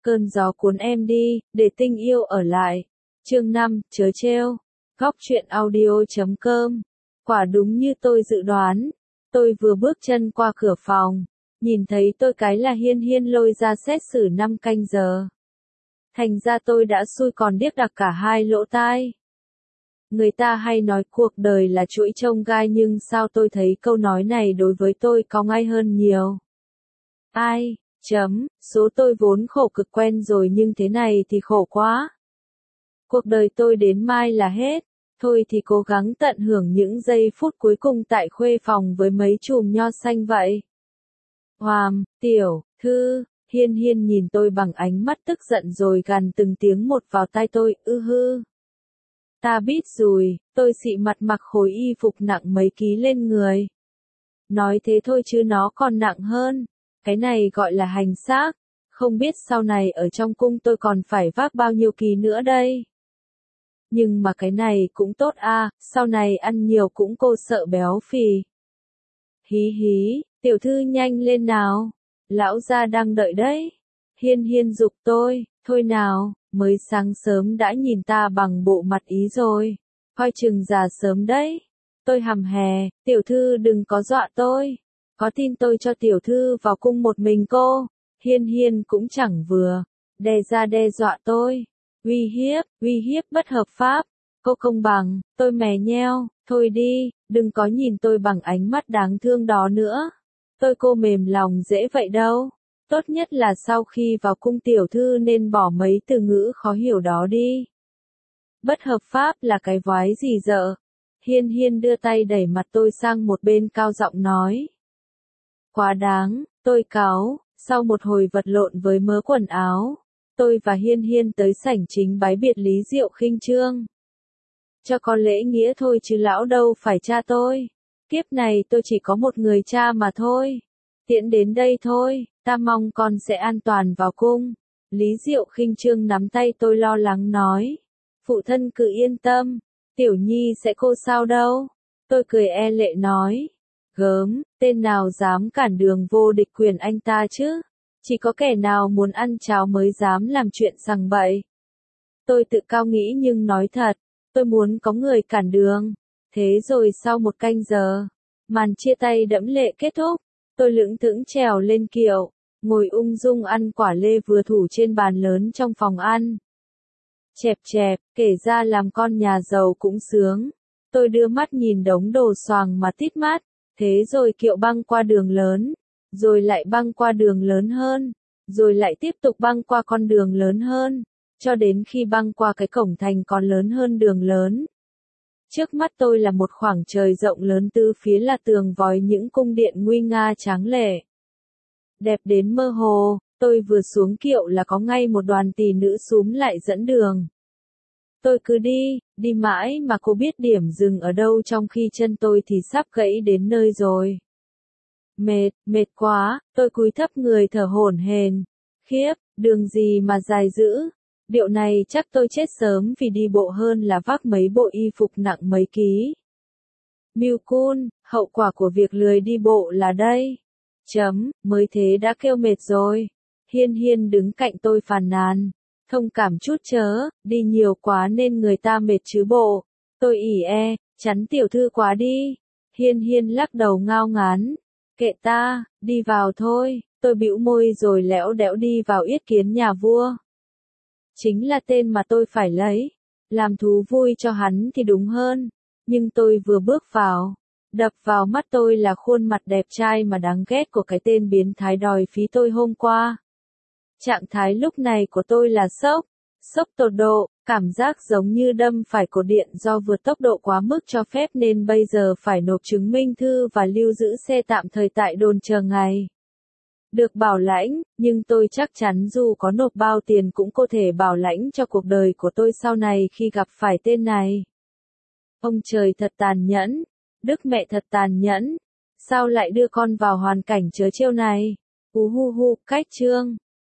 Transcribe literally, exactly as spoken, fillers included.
Cơn gió cuốn em đi, để tình yêu ở lại. Chương năm, chớ trêu. Góc truyện audio chấm com. Quả đúng như tôi dự đoán. Tôi vừa bước chân qua cửa phòng. Nhìn thấy tôi cái là Hiên Hiên lôi ra xét xử năm canh giờ. Thành ra tôi đã xui còn điếc đặc cả hai lỗ tai. Người ta hay nói cuộc đời là chuỗi chông gai nhưng sao tôi thấy câu nói này đối với tôi có ngay hơn nhiều. Ai, chấm, số tôi vốn khổ cực quen rồi nhưng thế này thì khổ quá. Cuộc đời tôi đến mai là hết, thôi thì cố gắng tận hưởng những giây phút cuối cùng tại khuê phòng với mấy chùm nho xanh vậy. Hoàm, tiểu, thư, Hiên Hiên nhìn tôi bằng ánh mắt tức giận rồi gằn từng tiếng một vào tai tôi, ư hư. Ta biết rồi, tôi xị mặt mặc khối y phục nặng mấy ký lên người. Nói thế thôi chứ nó còn nặng hơn, cái này gọi là hành xác, không biết sau này ở trong cung tôi còn phải vác bao nhiêu ký nữa đây. Nhưng mà cái này cũng tốt à, sau này ăn nhiều cũng cô sợ béo phì. Hí hí, tiểu thư nhanh lên nào, lão gia đang đợi đấy. Hiên Hiên giục tôi, thôi nào, mới sáng sớm đã nhìn ta bằng bộ mặt ý rồi, coi chừng già sớm đấy. Tôi hầm hè, tiểu thư đừng có dọa tôi, có tin tôi cho tiểu thư vào cung một mình cô. Hiên Hiên cũng chẳng vừa, đe ra đe dọa tôi, uy hiếp, uy hiếp bất hợp pháp, cô không bằng, tôi mè nheo, thôi đi, đừng có nhìn tôi bằng ánh mắt đáng thương đó nữa. Tôi cô mềm lòng dễ vậy đâu. Tốt nhất là sau khi vào cung tiểu thư nên bỏ mấy từ ngữ khó hiểu đó đi. Bất hợp pháp là cái vói gì dợ? Hiên Hiên đưa tay đẩy mặt tôi sang một bên cao giọng nói. Quá đáng, tôi cáu, sau một hồi vật lộn với mớ quần áo, tôi và Hiên Hiên tới sảnh chính bái biệt Lý Diệu Khinh Chương. Cho có lễ nghĩa thôi chứ lão đâu phải cha tôi. Kiếp này tôi chỉ có một người cha mà thôi. Tiễn đến đây thôi, ta mong con sẽ an toàn vào cung. Lý Diệu Khinh Chương nắm tay tôi lo lắng nói. Phụ thân cứ yên tâm, tiểu nhi sẽ cô sao đâu. Tôi cười e lệ nói. Gớm, tên nào dám cản đường vô địch quyền anh ta chứ? Chỉ có kẻ nào muốn ăn cháo mới dám làm chuyện sằng bậy. Tôi tự cao nghĩ nhưng nói thật, tôi muốn có người cản đường. Thế rồi sau một canh giờ, màn chia tay đẫm lệ kết thúc. Tôi lững thững trèo lên kiệu, ngồi ung dung ăn quả lê vừa thủ trên bàn lớn trong phòng ăn. Chẹp chẹp, kể ra làm con nhà giàu cũng sướng. Tôi đưa mắt nhìn đống đồ xoàng mà tít mắt, thế rồi kiệu băng qua đường lớn, rồi lại băng qua đường lớn hơn, rồi lại tiếp tục băng qua con đường lớn hơn, cho đến khi băng qua cái cổng thành còn lớn hơn đường lớn. Trước mắt tôi là một khoảng trời rộng lớn tứ phía là tường vòi những cung điện nguy nga tráng lệ. Đẹp đến mơ hồ, tôi vừa xuống kiệu là có ngay một đoàn tỷ nữ xúm lại dẫn đường. Tôi cứ đi, đi mãi mà cô biết điểm dừng ở đâu trong khi chân tôi thì sắp gãy đến nơi rồi. Mệt, mệt quá, tôi cúi thấp người thở hổn hển. Khiếp, đường gì mà dài dữ. Điệu này chắc tôi chết sớm vì đi bộ hơn là vác mấy bộ y phục nặng mấy ký. Mưu cun, hậu quả của việc lười đi bộ là đây. Chấm, mới thế đã kêu mệt rồi. Hiên Hiên đứng cạnh tôi phàn nàn. Thông cảm chút chớ, đi nhiều quá nên người ta mệt chứ bộ. Tôi ỉ e, chắn tiểu thư quá đi. Hiên Hiên lắc đầu ngao ngán. Kệ ta, đi vào thôi. Tôi bĩu môi rồi lẽo đẽo đi vào yết kiến nhà vua. Chính là tên mà tôi phải lấy. Làm thú vui cho hắn thì đúng hơn. Nhưng tôi vừa bước vào, đập vào mắt tôi là khuôn mặt đẹp trai mà đáng ghét của cái tên biến thái đòi phí tôi hôm qua. Trạng thái lúc này của tôi là sốc, sốc tột độ, cảm giác giống như đâm phải cột điện do vượt tốc độ quá mức cho phép nên bây giờ phải nộp chứng minh thư và lưu giữ xe tạm thời tại đồn chờ ngày. Được bảo lãnh, nhưng tôi chắc chắn dù có nộp bao tiền cũng có thể bảo lãnh cho cuộc đời của tôi sau này khi gặp phải tên này. Ông trời thật tàn nhẫn, Đức mẹ thật tàn nhẫn, sao lại đưa con vào hoàn cảnh trớ trêu này? Ú hu hu, cách chương.